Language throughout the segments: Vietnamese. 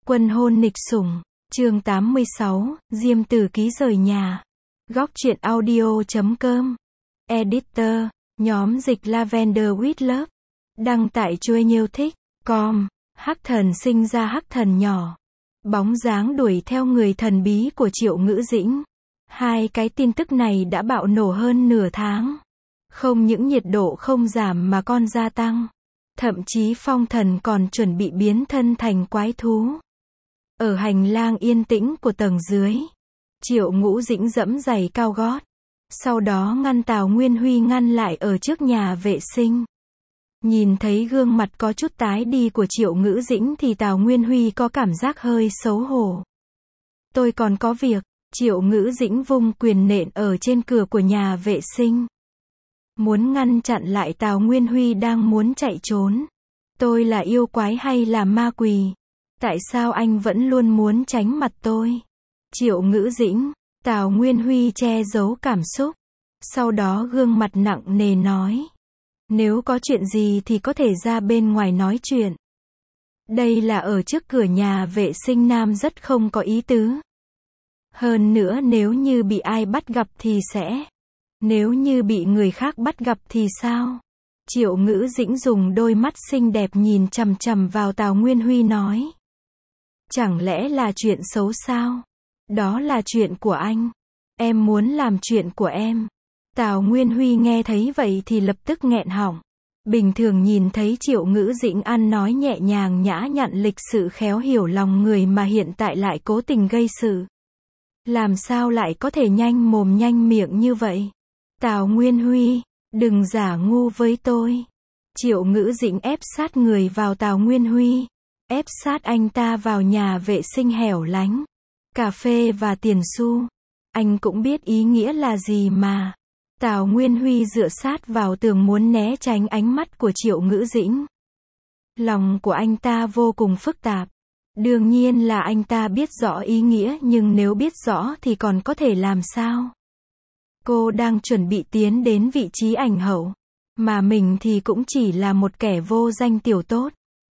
Quân hôn nịch sủng, chương 86, Diêm Tử Ký rời nhà. Góc truyện audio.com. Editor, nhóm dịch Lavender with Love. Đăng tại chuyenhiêu.com. Hắc thần sinh ra hắc thần nhỏ. Bóng dáng đuổi theo người thần bí của Triệu Ngữ Dĩnh. Hai cái tin tức này đã bạo nổ hơn nửa tháng. Không những nhiệt độ không giảm mà còn gia tăng. Thậm chí phong thần còn chuẩn bị biến thân thành quái thú. Ở hành lang yên tĩnh của tầng dưới, Triệu Ngữ Dĩnh giẫm giày cao gót. Sau đó ngăn Tào Nguyên Huy ngăn lại ở trước nhà vệ sinh. Nhìn thấy gương mặt có chút tái đi của Triệu Ngữ Dĩnh thì Tào Nguyên Huy có cảm giác hơi xấu hổ. Tôi còn có việc. Triệu Ngữ Dĩnh vung quyền nện ở trên cửa của nhà vệ sinh. Muốn ngăn chặn lại Tào Nguyên Huy đang muốn chạy trốn. Tôi là yêu quái hay là ma quỷ? Tại sao anh vẫn luôn muốn tránh mặt tôi? Triệu Ngữ Dĩnh, Tào Nguyên Huy che giấu cảm xúc. Sau đó gương mặt nặng nề nói. Nếu có chuyện gì thì có thể ra bên ngoài nói chuyện. Đây là ở trước cửa nhà vệ sinh nam rất không có ý tứ. Hơn nữa nếu như bị ai bắt gặp thì sẽ. Nếu như bị người khác bắt gặp thì sao? Triệu Ngữ Dĩnh dùng đôi mắt xinh đẹp nhìn chằm chằm vào Tào Nguyên Huy nói. Chẳng lẽ là chuyện xấu sao? Đó là chuyện của anh. Em muốn làm chuyện của em. Tào Nguyên Huy nghe thấy vậy thì lập tức nghẹn họng. Bình thường nhìn thấy Triệu Ngữ Dĩnh ăn nói nhẹ nhàng nhã nhặn lịch sự khéo hiểu lòng người mà hiện tại lại cố tình gây sự. Làm sao lại có thể nhanh mồm nhanh miệng như vậy? Tào Nguyên Huy, đừng giả ngu với tôi. Triệu Ngữ Dĩnh ép sát người vào Tào Nguyên Huy. Ép sát anh ta vào nhà vệ sinh hẻo lánh. Cà phê và tiền xu. Anh cũng biết ý nghĩa là gì mà. Tào Nguyên Huy dựa sát vào tường muốn né tránh ánh mắt của Triệu Ngữ Dĩnh. Lòng của anh ta vô cùng phức tạp. Đương nhiên là anh ta biết rõ ý nghĩa nhưng nếu biết rõ thì còn có thể làm sao? Cô đang chuẩn bị tiến đến vị trí ảnh hậu. Mà mình thì cũng chỉ là một kẻ vô danh tiểu tốt.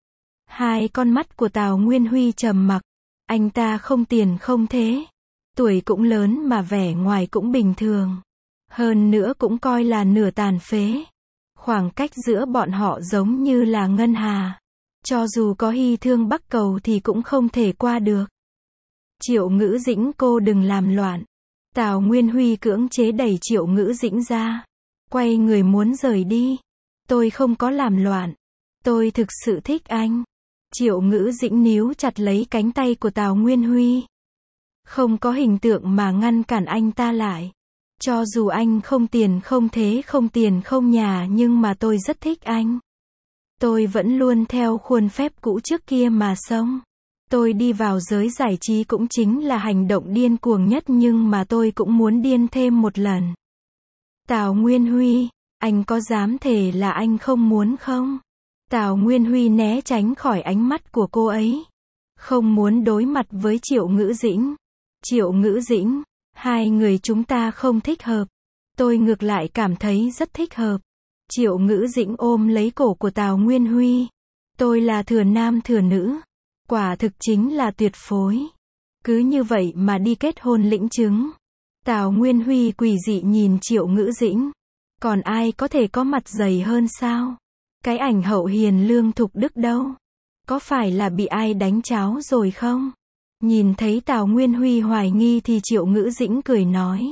Hai con mắt của Tào Nguyên Huy trầm mặc. Anh ta không tiền không thế. Tuổi cũng lớn mà vẻ ngoài cũng bình thường. Hơn nữa cũng coi là nửa tàn phế. Khoảng cách giữa bọn họ giống như là ngân hà. Cho dù có hy thương bắc cầu thì cũng không thể qua được. Triệu Ngữ Dĩnh cô đừng làm loạn. Tào Nguyên Huy cưỡng chế đẩy Triệu Ngữ Dĩnh ra. Quay người muốn rời đi. Tôi không có làm loạn. Tôi thực sự thích anh. Triệu Ngữ Dĩnh níu chặt lấy cánh tay của Tào Nguyên Huy. Không có hình tượng mà ngăn cản anh ta lại. Cho dù anh không tiền không thế không tiền không nhà nhưng mà tôi rất thích anh. Tôi vẫn luôn theo khuôn phép cũ trước kia mà sống. Tôi đi vào giới giải trí cũng chính là hành động điên cuồng nhất nhưng mà tôi cũng muốn điên thêm một lần. Tào Nguyên Huy, anh có dám thề là anh không muốn không? Tào Nguyên Huy né tránh khỏi ánh mắt của cô ấy. Không muốn đối mặt với Triệu Ngữ Dĩnh. Triệu Ngữ Dĩnh, hai người chúng ta không thích hợp. Tôi ngược lại cảm thấy rất thích hợp. Triệu Ngữ Dĩnh ôm lấy cổ của Tào Nguyên Huy. Tôi là thừa nam thừa nữ. Quả thực chính là tuyệt phối. Cứ như vậy mà đi kết hôn lĩnh chứng. Tào Nguyên Huy quỷ dị nhìn Triệu Ngữ Dĩnh. Còn ai có thể có mặt dày hơn sao? Cái ảnh hậu hiền lương thục đức đâu? Có phải là bị ai đánh cháo rồi không? Nhìn thấy Tào Nguyên Huy hoài nghi thì Triệu Ngữ Dĩnh cười nói.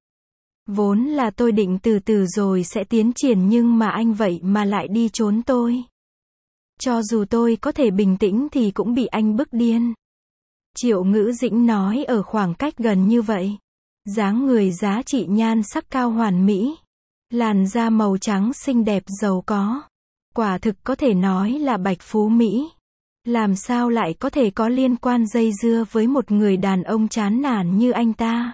Vốn là tôi định từ từ rồi sẽ tiến triển nhưng mà anh vậy mà lại đi trốn tôi. Cho dù tôi có thể bình tĩnh thì cũng bị anh bức điên. Triệu Ngữ Dĩnh nói ở khoảng cách gần như vậy. Dáng người giá trị nhan sắc cao hoàn mỹ. Làn da màu trắng xinh đẹp giàu có. Quả thực có thể nói là bạch phú Mỹ. Làm sao lại có thể có liên quan dây dưa với một người đàn ông chán nản như anh ta?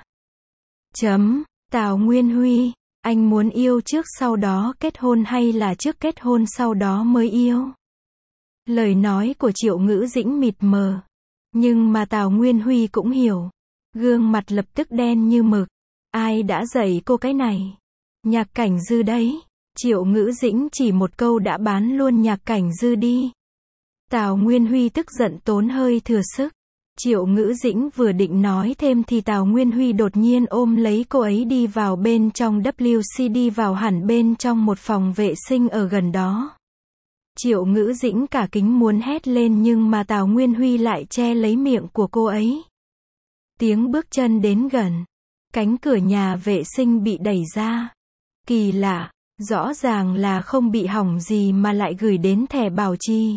Tào Nguyên Huy, anh muốn yêu trước sau đó kết hôn hay là trước kết hôn sau đó mới yêu? Lời nói của Triệu Ngữ Dĩnh mịt mờ. Nhưng mà Tào Nguyên Huy cũng hiểu. Gương mặt lập tức đen như mực. Ai đã dạy cô cái này? Nhạc Cảnh Dư đấy. Triệu Ngữ Dĩnh chỉ một câu đã bán luôn Nhạc Cảnh Dư đi. Tào Nguyên Huy tức giận tốn hơi thừa sức. Triệu Ngữ Dĩnh vừa định nói thêm thì Tào Nguyên Huy đột nhiên ôm lấy cô ấy đi vào bên trong WC, đi vào hẳn bên trong một phòng vệ sinh ở gần đó. Triệu Ngữ Dĩnh cả kính muốn hét lên nhưng mà Tào Nguyên Huy lại che lấy miệng của cô ấy. Tiếng bước chân đến gần. Cánh cửa nhà vệ sinh bị đẩy ra. Kỳ lạ, rõ ràng là không bị hỏng gì mà lại gửi đến thẻ bảo trì.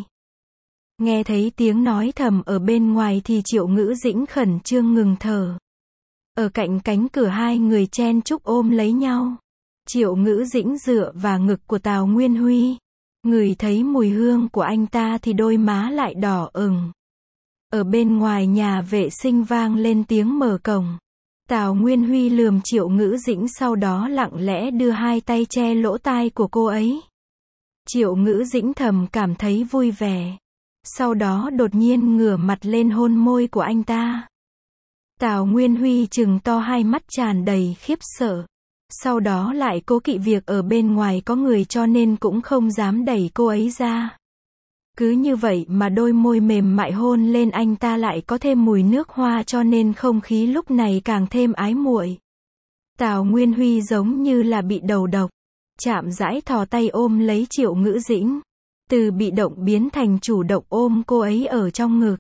Nghe thấy tiếng nói thầm ở bên ngoài thì Triệu Ngữ Dĩnh khẩn trương ngừng thở. Ở cạnh cánh cửa hai người chen chúc ôm lấy nhau. Triệu Ngữ Dĩnh dựa vào ngực của Tào Nguyên Huy. Ngửi thấy mùi hương của anh ta thì đôi má lại đỏ ửng. Ở bên ngoài nhà vệ sinh vang lên tiếng mở cổng. Tào Nguyên Huy lườm Triệu Ngữ Dĩnh, sau đó lặng lẽ đưa hai tay che lỗ tai của cô ấy. Triệu Ngữ Dĩnh thầm cảm thấy vui vẻ. Sau đó đột nhiên ngửa mặt lên hôn môi của anh ta. Tào Nguyên Huy trừng to hai mắt tràn đầy khiếp sợ. Sau đó lại cố kỵ việc ở bên ngoài có người cho nên cũng không dám đẩy cô ấy ra. Cứ như vậy mà đôi môi mềm mại hôn lên anh ta lại có thêm mùi nước hoa cho nên không khí lúc này càng thêm ái muội. Tào Nguyên Huy giống như là bị đầu độc. Chạm rãi thò tay ôm lấy Triệu Ngữ Dĩnh. Từ bị động biến thành chủ động ôm cô ấy ở trong ngực.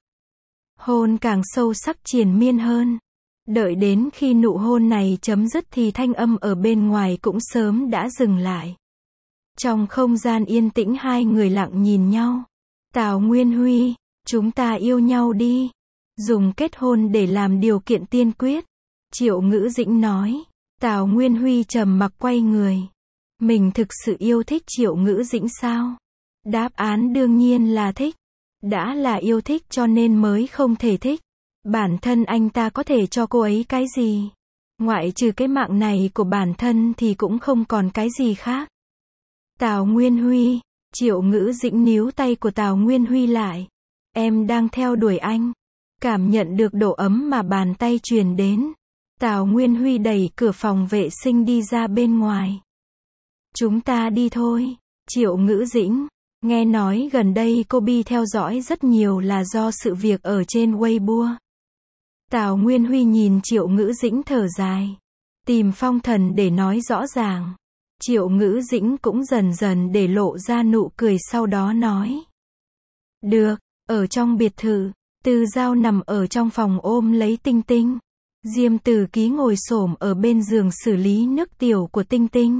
Hôn càng sâu sắc triền miên hơn. Đợi đến khi nụ hôn này chấm dứt thì thanh âm ở bên ngoài cũng sớm đã dừng lại. Trong không gian yên tĩnh hai người lặng nhìn nhau. Tào Nguyên Huy, chúng ta yêu nhau đi. Dùng kết hôn để làm điều kiện tiên quyết. Triệu Ngữ Dĩnh nói. Tào Nguyên Huy trầm mặc quay người. Mình thực sự yêu thích Triệu Ngữ Dĩnh sao? Đáp án đương nhiên là thích. Đã là yêu thích cho nên mới không thể thích. Bản thân anh ta có thể cho cô ấy cái gì? Ngoại trừ cái mạng này của bản thân thì cũng không còn cái gì khác. Tào Nguyên Huy, Triệu Ngữ Dĩnh níu tay của Tào Nguyên Huy lại. Em đang theo đuổi anh. Cảm nhận được độ ấm mà bàn tay truyền đến. Tào Nguyên Huy đẩy cửa phòng vệ sinh đi ra bên ngoài. Chúng ta đi thôi. Triệu Ngữ Dĩnh. Nghe nói gần đây cô bị theo dõi rất nhiều là do sự việc ở trên Weibo. Tào Nguyên Huy nhìn Triệu Ngữ Dĩnh thở dài. Tìm phong thần để nói rõ ràng. Triệu Ngữ Dĩnh cũng dần dần để lộ ra nụ cười sau đó nói. Được, ở trong biệt thự, Tư Giao nằm ở trong phòng ôm lấy Tinh Tinh. Diêm Tử Ký ngồi xổm ở bên giường xử lý nước tiểu của Tinh Tinh.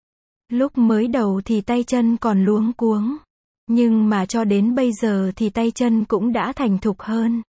Lúc mới đầu thì tay chân còn luống cuống. Nhưng mà cho đến bây giờ thì tay chân cũng đã thành thục hơn.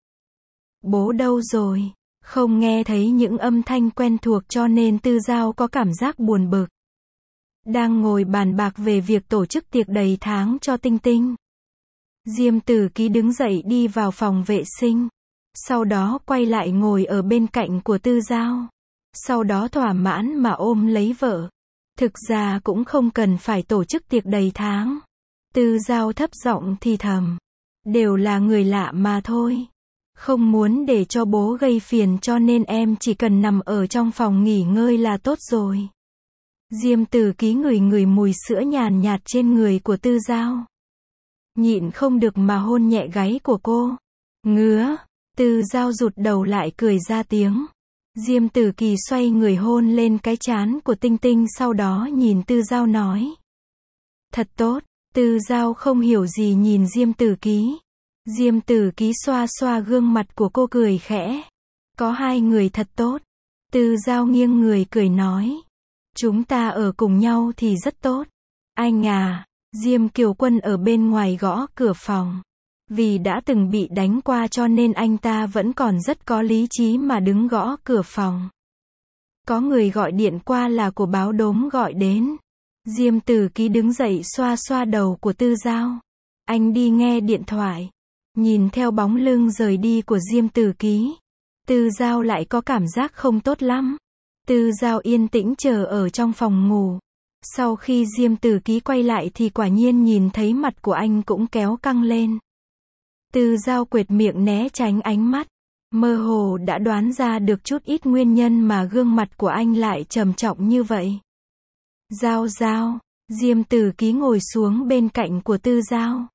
Bố đâu rồi? Không nghe thấy những âm thanh quen thuộc cho nên Tư Giao có cảm giác buồn bực. Đang ngồi bàn bạc về việc tổ chức tiệc đầy tháng cho Tinh Tinh. Diêm Tử Ký đứng dậy đi vào phòng vệ sinh. Sau đó quay lại ngồi ở bên cạnh của Tư Giao. Sau đó thỏa mãn mà ôm lấy vợ. Thực ra cũng không cần phải tổ chức tiệc đầy tháng. Tư Giao thấp giọng thì thầm. Đều là người lạ mà thôi. Không muốn để cho bố gây phiền cho nên em chỉ cần nằm ở trong phòng nghỉ ngơi là tốt rồi. Diêm Tử Ký ngửi mùi sữa nhàn nhạt trên người của Tư Giao. Nhịn không được mà hôn nhẹ gáy của cô. Ngứa. Tư Giao rụt đầu lại cười ra tiếng. Diêm Tử Ký xoay người hôn lên cái trán của Tinh Tinh sau đó nhìn Tư Giao nói. Thật tốt. Tư Giao không hiểu gì nhìn Diêm Tử Ký. Diêm Tử Ký xoa xoa gương mặt của cô cười khẽ. Có hai người thật tốt. Tư Giao nghiêng người cười nói. Chúng ta ở cùng nhau thì rất tốt. Anh à. Diêm Kiều Quân ở bên ngoài gõ cửa phòng. Vì đã từng bị đánh qua cho nên anh ta vẫn còn rất có lý trí mà đứng gõ cửa phòng. Có người gọi điện qua là của báo đốm gọi đến. Diêm Tử Ký đứng dậy xoa xoa đầu của Tư Giao. Anh đi nghe điện thoại. Nhìn theo bóng lưng rời đi của Diêm Tử Ký. Tư Giao lại có cảm giác không tốt lắm. Tư Giao yên tĩnh chờ ở trong phòng ngủ. Sau khi Diêm Tử Ký quay lại thì quả nhiên nhìn thấy mặt của anh cũng kéo căng lên. Tư Giao quệt miệng né tránh ánh mắt. Mơ hồ đã đoán ra được chút ít nguyên nhân mà gương mặt của anh lại trầm trọng như vậy. Giao, Diêm Tử Ký ngồi xuống bên cạnh của Tư Giao.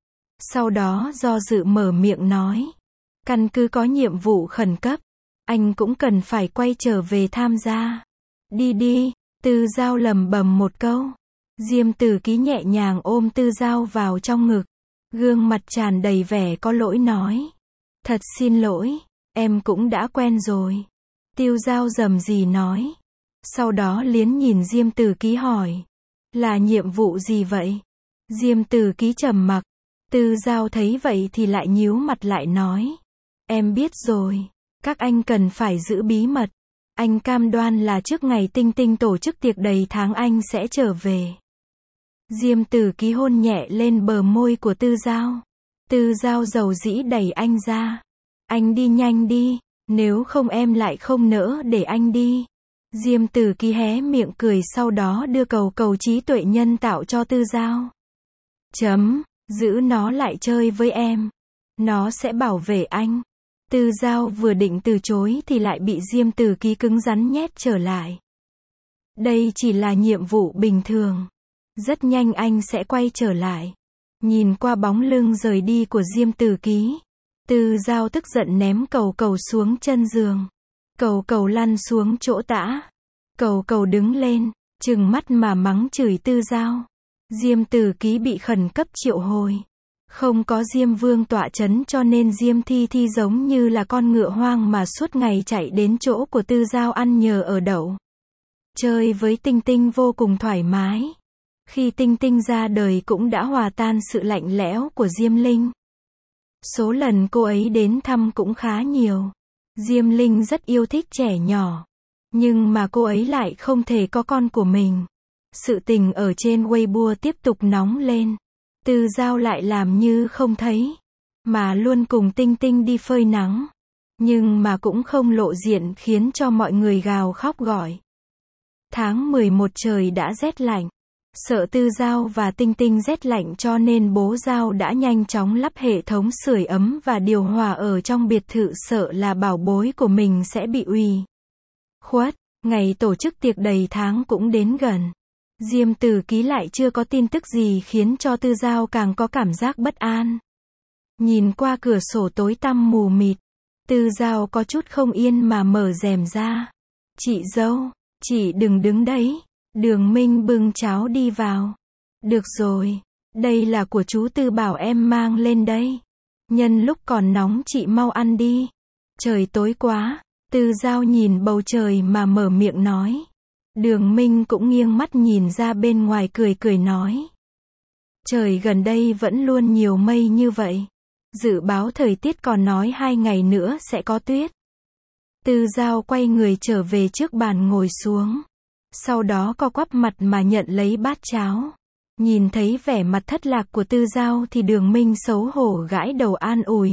Sau đó do dự mở miệng nói. Căn cứ có nhiệm vụ khẩn cấp, anh cũng cần phải quay trở về tham gia. Đi đi, Tư Giao lẩm bẩm một câu. Diêm Tử Ký nhẹ nhàng ôm Tư Giao vào trong ngực. Gương mặt tràn đầy vẻ có lỗi nói. Thật xin lỗi, em cũng đã quen rồi. Tư Giao rầm rì nói. Sau đó liến nhìn Diêm Tử Ký hỏi. Là nhiệm vụ gì vậy? Diêm Tử Ký trầm mặc. Tư Giao thấy vậy thì lại nhíu mặt lại nói. Em biết rồi, các anh cần phải giữ bí mật. Anh cam đoan là trước ngày Tinh Tinh tổ chức tiệc đầy tháng anh sẽ trở về. Diêm Tử Ký hôn nhẹ lên bờ môi của Tư Giao. Tư Giao dầu dĩ đẩy anh ra. Anh đi nhanh đi, nếu không em lại không nỡ để anh đi. Diêm Tử Ký hé miệng cười sau đó đưa cầu cầu trí tuệ nhân tạo cho Tư Giao. Giữ nó lại chơi với em. Nó sẽ bảo vệ anh. Tư Giao vừa định từ chối thì lại bị Diêm Tử Ký cứng rắn nhét trở lại. Đây chỉ là nhiệm vụ bình thường. Rất nhanh anh sẽ quay trở lại. Nhìn qua bóng lưng rời đi của Diêm Tử Ký, Tư Giao tức giận ném cầu cầu xuống chân giường. Cầu cầu lăn xuống chỗ tã. Cầu cầu đứng lên, trừng mắt mà mắng chửi Tư Giao. Diêm Tử Ký bị khẩn cấp triệu hồi. Không có Diêm Vương tọa chấn cho nên Diêm Thi Thi giống như là con ngựa hoang mà suốt ngày chạy đến chỗ của Tư Giao ăn nhờ ở đậu. Chơi với Tinh Tinh vô cùng thoải mái. Khi Tinh Tinh ra đời cũng đã hòa tan sự lạnh lẽo của Diêm Linh. Số lần cô ấy đến thăm cũng khá nhiều. Diêm Linh rất yêu thích trẻ nhỏ. Nhưng mà cô ấy lại không thể có con của mình. Sự tình ở trên Weibo tiếp tục nóng lên. Tư Giao lại làm như không thấy. Mà luôn cùng Tinh Tinh đi phơi nắng. Nhưng mà cũng không lộ diện khiến cho mọi người gào khóc gọi. Tháng 11 trời đã rét lạnh. Sợ Tư Giao và Tinh Tinh rét lạnh cho nên bố Giao đã nhanh chóng lắp hệ thống sưởi ấm và điều hòa ở trong biệt thự sợ là bảo bối của mình sẽ bị ủy khuất. Ngày tổ chức tiệc đầy tháng cũng đến gần. Diêm Tử Ký lại chưa có tin tức gì khiến cho Tư Giao càng có cảm giác bất an. Nhìn qua cửa sổ tối tăm mù mịt, Tư Giao có chút không yên mà mở rèm ra. Chị dâu, chị đừng đứng đấy. Đường Minh bưng cháo đi vào. Được rồi, đây là của chú Tư bảo em mang lên đây. Nhân lúc còn nóng chị mau ăn đi. Trời tối quá, Tư Giao nhìn bầu trời mà mở miệng nói. Đường Minh cũng nghiêng mắt nhìn ra bên ngoài cười cười nói. Trời gần đây vẫn luôn nhiều mây như vậy. Dự báo thời tiết còn nói 2 ngày nữa sẽ có tuyết. Tư Giao quay người trở về trước bàn ngồi xuống. Sau đó co quắp mặt mà nhận lấy bát cháo. Nhìn thấy vẻ mặt thất lạc của Tư Giao thì Đường Minh xấu hổ gãi đầu an ủi.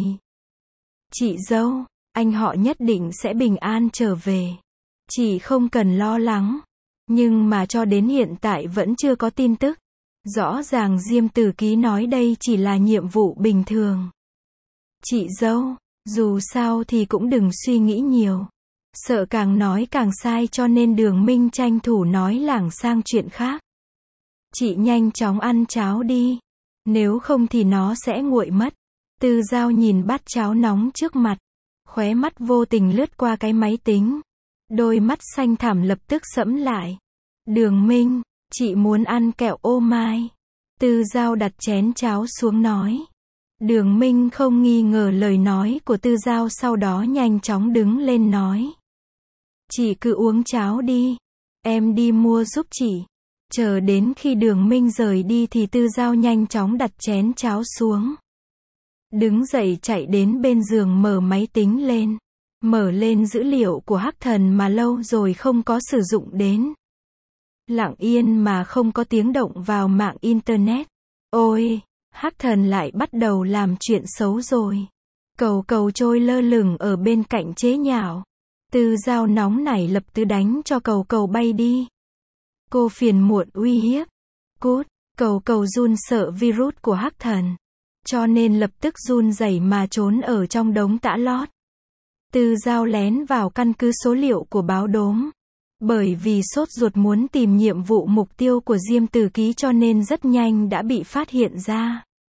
Chị dâu, anh họ nhất định sẽ bình an trở về. Chị không cần lo lắng. Nhưng mà cho đến hiện tại vẫn chưa có tin tức. Rõ ràng Diêm Tử Ký nói đây chỉ là nhiệm vụ bình thường. Chị dâu, dù sao thì cũng đừng suy nghĩ nhiều. Sợ càng nói càng sai cho nên Đường Minh tranh thủ nói lảng sang chuyện khác. Chị nhanh chóng ăn cháo đi. Nếu không thì nó sẽ nguội mất. Tư Giao nhìn bát cháo nóng trước mặt. Khóe mắt vô tình lướt qua cái máy tính. Đôi mắt xanh thẳm lập tức sẫm lại. Đường Minh, chị muốn ăn kẹo ô mai. Tư Giao đặt chén cháo xuống nói. Đường Minh không nghi ngờ lời nói của Tư Giao sau đó nhanh chóng đứng lên nói. Chị cứ uống cháo đi. Em đi mua giúp chị. Chờ đến khi Đường Minh rời đi thì Tư Giao nhanh chóng đặt chén cháo xuống. Đứng dậy chạy đến bên giường mở máy tính lên. Mở lên dữ liệu của Hắc Thần mà lâu rồi không có sử dụng đến. Lặng yên mà không có tiếng động vào mạng Internet. Ôi, Hắc Thần lại bắt đầu làm chuyện xấu rồi. Cầu cầu trôi lơ lửng ở bên cạnh chế nhạo. Tư Giao nóng nảy lập tức đánh cho cầu cầu bay đi. Cô phiền muộn uy hiếp. Cút, cầu cầu run sợ virus của Hắc Thần. Cho nên lập tức run rẩy mà trốn ở trong đống tã lót. Tư Giao lén vào căn cứ số liệu của báo đốm. Bởi vì sốt ruột muốn tìm nhiệm vụ mục tiêu của Diêm Tử Ký cho nên rất nhanh đã bị phát hiện ra.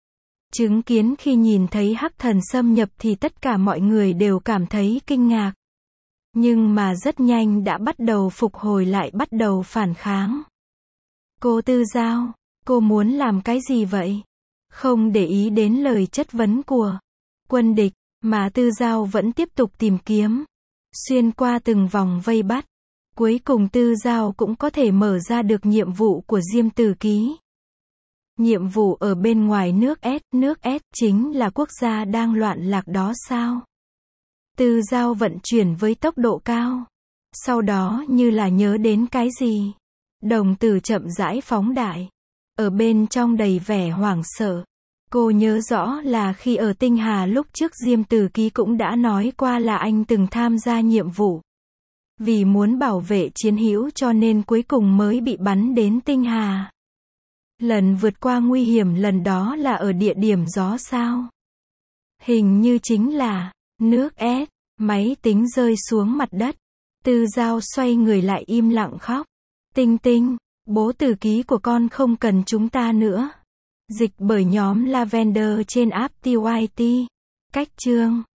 Chứng kiến khi nhìn thấy hắc thần xâm nhập thì tất cả mọi người đều cảm thấy kinh ngạc. Nhưng mà rất nhanh đã bắt đầu phục hồi lại, bắt đầu phản kháng. Cô Tư Giao, cô muốn làm cái gì vậy? Không để ý đến lời chất vấn của quân địch, mà Tư Giao vẫn tiếp tục tìm kiếm. Xuyên qua từng vòng vây bắt. Cuối cùng Tư Giao cũng có thể mở ra được nhiệm vụ của Diêm Tử Ký. Nhiệm vụ ở bên ngoài nước S chính là quốc gia đang loạn lạc đó sao? Tư Giao vận chuyển với tốc độ cao. Sau đó như là nhớ đến cái gì. Đồng tử chậm rãi phóng đại. Ở bên trong đầy vẻ hoảng sợ. Cô nhớ rõ là khi ở Tinh Hà lúc trước Diêm Tử Ký cũng đã nói qua là anh từng tham gia nhiệm vụ. Vì muốn bảo vệ chiến hữu cho nên cuối cùng mới bị bắn đến Tinh Hà. Lần vượt qua nguy hiểm lần đó là ở địa điểm gió sao? Hình như chính là nước S. Máy tính rơi xuống mặt đất. Tư Giao xoay người lại im lặng khóc. Tinh Tinh, bố Tử Ký của con không cần chúng ta nữa. Dịch bởi nhóm Lavender trên app TYT. Cách chương